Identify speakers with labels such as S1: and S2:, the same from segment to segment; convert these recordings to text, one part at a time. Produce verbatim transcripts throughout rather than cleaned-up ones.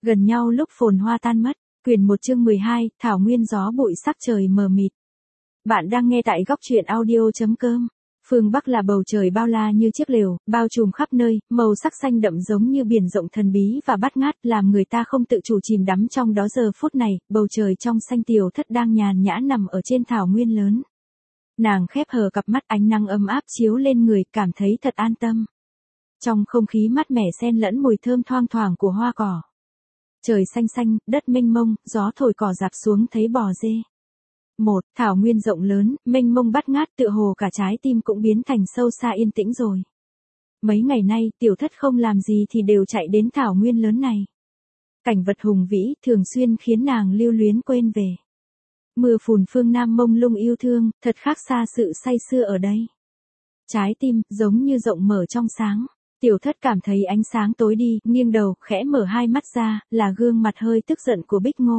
S1: Gần nhau lúc phồn hoa tan mất. Quyển một chương mười hai, Thảo Nguyên gió bụi sắc trời mờ mịt. Bạn đang nghe tại góc truyện audio chấm com. Phương Bắc là bầu trời bao la như chiếc lều, bao trùm khắp nơi, màu sắc xanh đậm giống như biển rộng thần bí và bát ngát, làm người ta không tự chủ chìm đắm trong đó. Giờ phút này, bầu trời trong xanh, Tiểu Thất đang nhàn nhã nằm ở trên thảo nguyên lớn. Nàng khép hờ cặp mắt, ánh nắng ấm áp chiếu lên người, cảm thấy thật an tâm. Trong không khí mát mẻ xen lẫn mùi thơm thoang thoảng của hoa cỏ. Trời xanh xanh, đất mênh mông, gió thổi cỏ rạp xuống thấy bò dê. Một, thảo nguyên rộng lớn, mênh mông bát ngát, tựa hồ cả trái tim cũng biến thành sâu xa yên tĩnh rồi. Mấy ngày nay, Tiểu Thất không làm gì thì đều chạy đến thảo nguyên lớn này. Cảnh vật hùng vĩ, thường xuyên khiến nàng lưu luyến quên về. Mưa phùn phương Nam mông lung yêu thương, thật khác xa sự say sưa ở đây. Trái tim, giống như rộng mở trong sáng. Tiểu Thất cảm thấy ánh sáng tối đi, nghiêng đầu, khẽ mở hai mắt ra, là gương mặt hơi tức giận của Bích Ngô.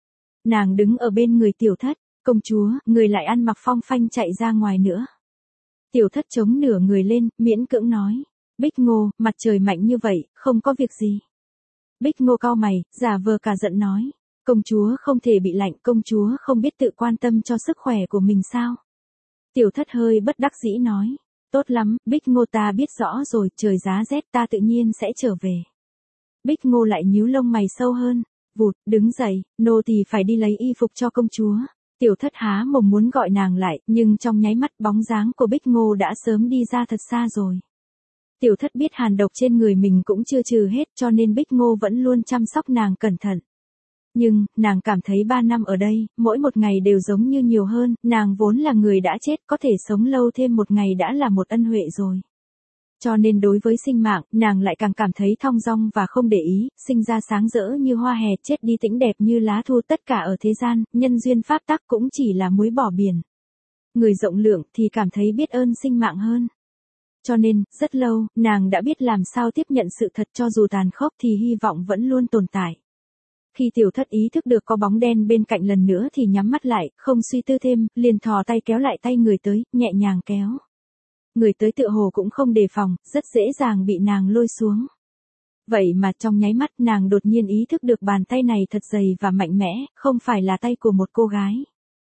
S1: Nàng đứng ở bên người Tiểu Thất, công chúa, người lại ăn mặc phong phanh chạy ra ngoài nữa. Tiểu Thất chống nửa người lên, miễn cưỡng nói. Bích Ngô, mặt trời mạnh như vậy, không có việc gì. Bích Ngô cau mày, giả vờ cả giận nói. Công chúa không thể bị lạnh, công chúa không biết tự quan tâm cho sức khỏe của mình sao? Tiểu Thất hơi bất đắc dĩ nói. Tốt lắm, Bích Ngô, ta biết rõ rồi, trời giá rét ta tự nhiên sẽ trở về. Bích Ngô lại nhíu lông mày sâu hơn. Vụt, đứng dậy, nô tỳ phải đi lấy y phục cho công chúa. Tiểu Thất há mồm muốn gọi nàng lại, nhưng trong nháy mắt bóng dáng của Bích Ngô đã sớm đi ra thật xa rồi. Tiểu Thất biết hàn độc trên người mình cũng chưa trừ hết, cho nên Bích Ngô vẫn luôn chăm sóc nàng cẩn thận. Nhưng, nàng cảm thấy ba năm ở đây, mỗi một ngày đều giống như nhiều hơn, nàng vốn là người đã chết, có thể sống lâu thêm một ngày đã là một ân huệ rồi. Cho nên đối với sinh mạng, nàng lại càng cảm thấy thong dong và không để ý, sinh ra sáng rỡ như hoa hè, chết đi tĩnh đẹp như lá thu. Tất cả ở thế gian, nhân duyên pháp tắc cũng chỉ là muối bỏ biển. Người rộng lượng thì cảm thấy biết ơn sinh mạng hơn. Cho nên, rất lâu, nàng đã biết làm sao tiếp nhận sự thật, cho dù tàn khốc thì hy vọng vẫn luôn tồn tại. Khi Tiểu Thất ý thức được có bóng đen bên cạnh lần nữa thì nhắm mắt lại, không suy tư thêm, liền thò tay kéo lại tay người tới, nhẹ nhàng kéo. Người tới tựa hồ cũng không đề phòng, rất dễ dàng bị nàng lôi xuống. Vậy mà trong nháy mắt nàng đột nhiên ý thức được bàn tay này thật dày và mạnh mẽ, không phải là tay của một cô gái.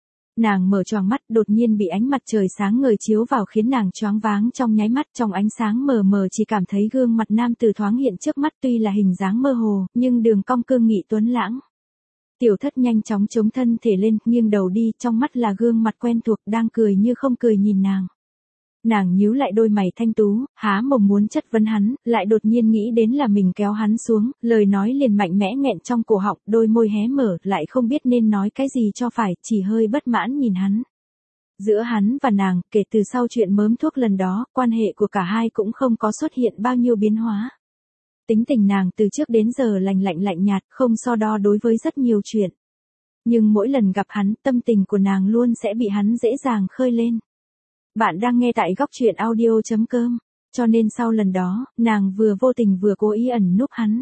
S1: Nàng mở choàng mắt, đột nhiên bị ánh mặt trời sáng ngời chiếu vào khiến nàng choáng váng. Trong nháy mắt, trong ánh sáng mờ mờ chỉ cảm thấy gương mặt nam tử thoáng hiện trước mắt, tuy là hình dáng mơ hồ, nhưng đường cong cương nghị tuấn lãng. Tiểu Thất nhanh chóng chống thân thể lên, nghiêng đầu đi, trong mắt là gương mặt quen thuộc, đang cười như không cười nhìn nàng. Nàng nhíu lại đôi mày thanh tú, há mồm muốn chất vấn hắn, lại đột nhiên nghĩ đến là mình kéo hắn xuống, lời nói liền mạnh mẽ nghẹn trong cổ họng, đôi môi hé mở, lại không biết nên nói cái gì cho phải, chỉ hơi bất mãn nhìn hắn. Giữa hắn và nàng, kể từ sau chuyện mớm thuốc lần đó, quan hệ của cả hai cũng không có xuất hiện bao nhiêu biến hóa. Tính tình nàng từ trước đến giờ lành lạnh lạnh nhạt, không so đo đối với rất nhiều chuyện. Nhưng mỗi lần gặp hắn, tâm tình của nàng luôn sẽ bị hắn dễ dàng khơi lên. Bạn đang nghe tại góc truyện audio chấm com, cho nên sau lần đó, nàng vừa vô tình vừa cố ý ẩn núp hắn.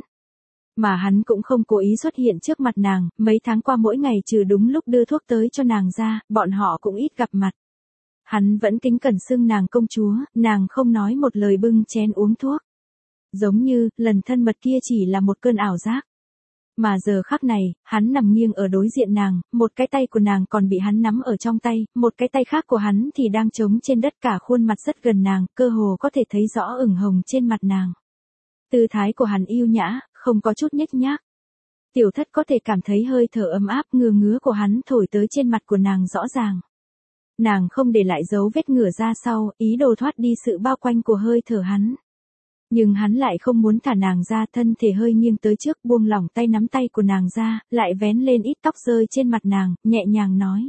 S1: Mà hắn cũng không cố ý xuất hiện trước mặt nàng, mấy tháng qua mỗi ngày trừ đúng lúc đưa thuốc tới cho nàng ra, bọn họ cũng ít gặp mặt. Hắn vẫn kính cẩn xưng nàng công chúa, nàng không nói một lời bưng chén uống thuốc. Giống như, lần thân mật kia chỉ là một cơn ảo giác. Mà giờ khắc này, hắn nằm nghiêng ở đối diện nàng, một cái tay của nàng còn bị hắn nắm ở trong tay, một cái tay khác của hắn thì đang trống trên đất, cả khuôn mặt rất gần nàng, cơ hồ có thể thấy rõ ửng hồng trên mặt nàng. Tư thái của hắn yêu nhã, không có chút nhếch nhác. Tiểu Thất có thể cảm thấy hơi thở ấm áp ngứa ngứa của hắn thổi tới trên mặt của nàng rõ ràng. Nàng không để lại dấu vết ngửa ra sau, ý đồ thoát đi sự bao quanh của hơi thở hắn. Nhưng hắn lại không muốn thả nàng ra, thân thể hơi nghiêng tới trước, buông lỏng tay nắm tay của nàng ra, lại vén lên ít tóc rơi trên mặt nàng, nhẹ nhàng nói.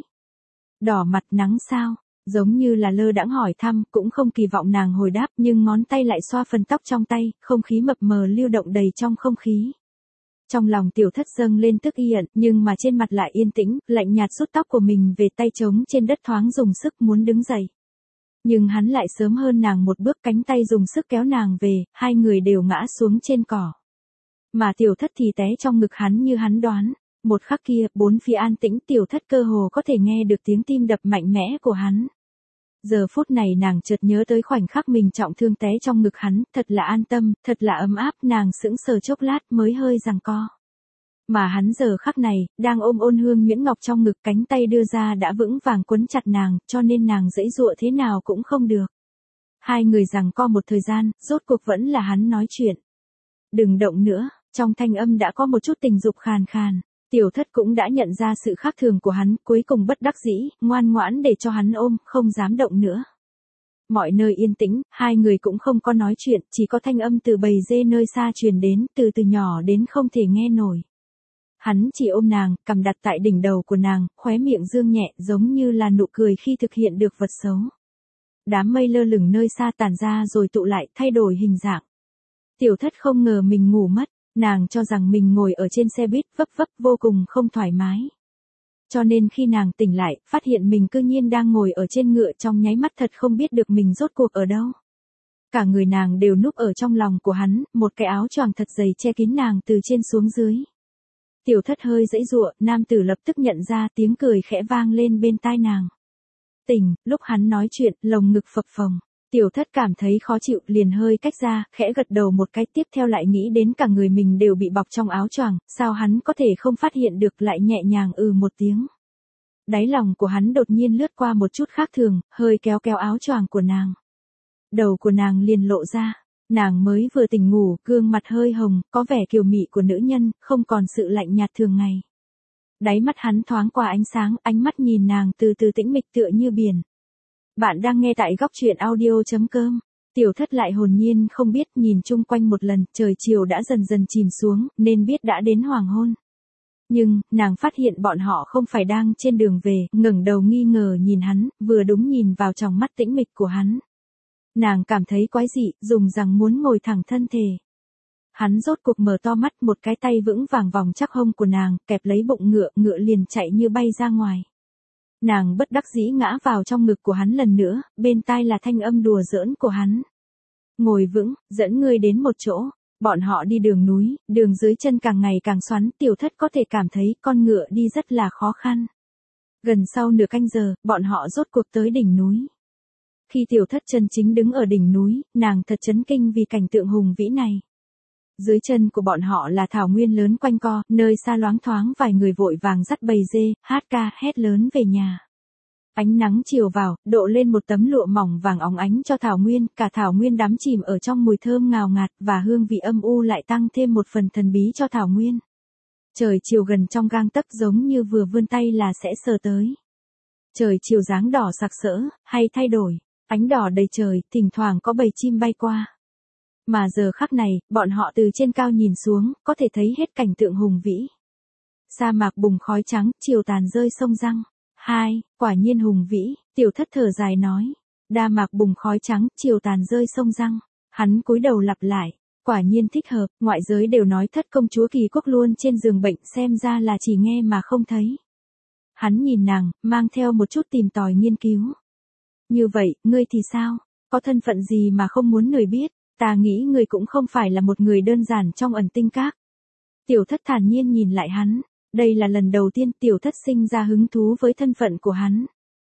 S1: Đỏ mặt nắng sao? Giống như là lơ đãng hỏi thăm, cũng không kỳ vọng nàng hồi đáp, nhưng ngón tay lại xoa phần tóc trong tay, không khí mập mờ lưu động đầy trong không khí. Trong lòng Tiểu Thất dâng lên tức y ẩn, nhưng mà trên mặt lại yên tĩnh, lạnh nhạt rút tóc của mình về, tay trống trên đất thoáng dùng sức muốn đứng dậy. Nhưng hắn lại sớm hơn nàng một bước, cánh tay dùng sức kéo nàng về, hai người đều ngã xuống trên cỏ. Mà Tiểu Thất thì té trong ngực hắn như hắn đoán. Một khắc kia, bốn phía an tĩnh, Tiểu Thất cơ hồ có thể nghe được tiếng tim đập mạnh mẽ của hắn. Giờ phút này nàng chợt nhớ tới khoảnh khắc mình trọng thương té trong ngực hắn, thật là an tâm, thật là ấm áp, nàng sững sờ chốc lát mới hơi giằng co. Mà hắn giờ khắc này, đang ôm Ôn Hương Nhuyễn Ngọc trong ngực, cánh tay đưa ra đã vững vàng quấn chặt nàng, cho nên nàng giãy giụa thế nào cũng không được. Hai người giằng co một thời gian, rốt cuộc vẫn là hắn nói chuyện. Đừng động nữa, trong thanh âm đã có một chút tình dục khàn khàn. Tiểu Thất cũng đã nhận ra sự khác thường của hắn, cuối cùng bất đắc dĩ, ngoan ngoãn để cho hắn ôm, không dám động nữa. Mọi nơi yên tĩnh, hai người cũng không có nói chuyện, chỉ có thanh âm từ bầy dê nơi xa truyền đến, từ từ nhỏ đến không thể nghe nổi. Hắn chỉ ôm nàng, cầm đặt tại đỉnh đầu của nàng, khóe miệng dương nhẹ, giống như là nụ cười khi thực hiện được vật xấu. Đám mây lơ lửng nơi xa tản ra rồi tụ lại, thay đổi hình dạng. Tiểu Thất không ngờ mình ngủ mất, nàng cho rằng mình ngồi ở trên xe buýt vấp vấp vô cùng không thoải mái. Cho nên khi nàng tỉnh lại, phát hiện mình cư nhiên đang ngồi ở trên ngựa, trong nháy mắt thật không biết được mình rốt cuộc ở đâu. Cả người nàng đều núp ở trong lòng của hắn, một cái áo choàng thật dày che kín nàng từ trên xuống dưới. Tiểu Thất hơi giãy giụa, nam tử lập tức nhận ra, tiếng cười khẽ vang lên bên tai nàng. Tỉnh, lúc hắn nói chuyện, lồng ngực phập phồng. Tiểu Thất cảm thấy khó chịu, liền hơi cách ra, khẽ gật đầu một cái, tiếp theo lại nghĩ đến cả người mình đều bị bọc trong áo choàng, sao hắn có thể không phát hiện được, lại nhẹ nhàng ừ một tiếng. Đáy lòng của hắn đột nhiên lướt qua một chút khác thường, hơi kéo kéo áo choàng của nàng. Đầu của nàng liền lộ ra, nàng mới vừa tỉnh ngủ, gương mặt hơi hồng, có vẻ kiều mị của nữ nhân, không còn sự lạnh nhạt thường ngày. Đáy mắt hắn thoáng qua ánh sáng, ánh mắt nhìn nàng từ từ tĩnh mịch tựa như biển. Bạn đang nghe tại góc truyện audio chấm com. Tiểu Thất lại hồn nhiên không biết, nhìn chung quanh một lần, trời chiều đã dần dần chìm xuống, nên biết đã đến hoàng hôn. Nhưng, nàng phát hiện bọn họ không phải đang trên đường về, ngẩng đầu nghi ngờ nhìn hắn, vừa đúng nhìn vào tròng mắt tĩnh mịch của hắn. Nàng cảm thấy quái dị, dùng rằng muốn ngồi thẳng thân thể. Hắn rốt cuộc mở to mắt, một cái tay vững vàng vòng chắc hông của nàng, kẹp lấy bụng ngựa, ngựa liền chạy như bay ra ngoài. Nàng bất đắc dĩ ngã vào trong ngực của hắn lần nữa, bên tai là thanh âm đùa giỡn của hắn. Ngồi vững, dẫn ngươi đến một chỗ. Bọn họ đi đường núi, đường dưới chân càng ngày càng xoắn, Tiểu Thất có thể cảm thấy con ngựa đi rất là khó khăn. Gần sau nửa canh giờ, bọn họ rốt cuộc tới đỉnh núi. Khi Tiểu Thất chân chính đứng ở đỉnh núi, nàng thật chấn kinh vì cảnh tượng hùng vĩ này. Dưới chân của bọn họ là thảo nguyên lớn quanh co, nơi xa loáng thoáng vài người vội vàng dắt bầy dê, hát ca, hét lớn về nhà. Ánh nắng chiều vào, độ lên một tấm lụa mỏng vàng óng ánh cho thảo nguyên, cả thảo nguyên đắm chìm ở trong mùi thơm ngào ngạt, và hương vị âm u lại tăng thêm một phần thần bí cho thảo nguyên. Trời chiều gần trong gang tấc, giống như vừa vươn tay là sẽ sờ tới. Trời chiều dáng đỏ sặc sỡ, hay thay đổi, ánh đỏ đầy trời, thỉnh thoảng có bầy chim bay qua. Mà giờ khắc này, bọn họ từ trên cao nhìn xuống, có thể thấy hết cảnh tượng hùng vĩ. Sa mạc bùng khói trắng, chiều tàn rơi sông răng. Hai, quả nhiên hùng vĩ, Tiểu Thất thở dài nói. Đa mạc bùng khói trắng, chiều tàn rơi sông răng. Hắn cúi đầu lặp lại. Quả nhiên thích hợp, ngoại giới đều nói Thất công chúa Kỳ Quốc luôn trên giường bệnh, xem ra là chỉ nghe mà không thấy. Hắn nhìn nàng, mang theo một chút tìm tòi nghiên cứu. Như vậy, ngươi thì sao? Có thân phận gì mà không muốn người biết? Ta nghĩ ngươi cũng không phải là một người đơn giản trong ẩn tinh các. Tiểu Thất thản nhiên nhìn lại hắn. Đây là lần đầu tiên Tiểu Thất sinh ra hứng thú với thân phận của hắn.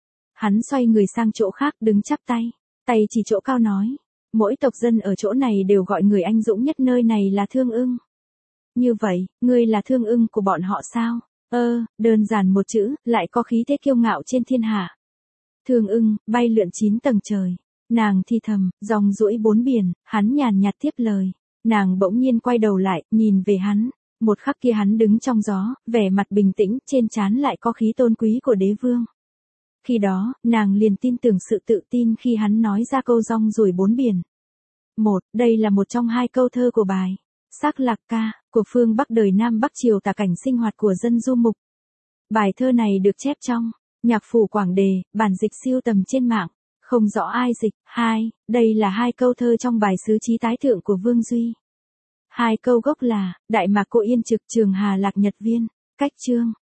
S1: Hắn xoay người sang chỗ khác, đứng chắp tay. Tay chỉ chỗ cao nói. Mỗi tộc dân ở chỗ này đều gọi người anh dũng nhất nơi này là Thương Ưng. Như vậy, ngươi là Thương Ưng của bọn họ sao? Ơ, đơn giản một chữ, lại có khí thế kiêu ngạo trên thiên hạ. Thương Ưng, bay lượn chín tầng trời. Nàng thi thầm, dòng duỗi bốn biển, hắn nhàn nhạt tiếp lời. Nàng bỗng nhiên quay đầu lại, nhìn về hắn. Một khắc kia hắn đứng trong gió, vẻ mặt bình tĩnh, trên trán lại có khí tôn quý của đế vương. Khi đó, nàng liền tin tưởng sự tự tin khi hắn nói ra câu rong ruổi bốn biển. Một, đây là một trong hai câu thơ của bài Sắc Lạc Ca, của phương Bắc đời Nam Bắc Triều tả cảnh sinh hoạt của dân du mục. Bài thơ này được chép trong Nhạc phủ Quảng Đề, bản dịch siêu tầm trên mạng. Không rõ ai dịch. Hai, đây là hai câu thơ trong bài Sứ Chí Tái Thượng của Vương Duy. Hai câu gốc là, Đại mạc Cô Yên Trực Trường Hà Lạc Nhật Viên, cách chương.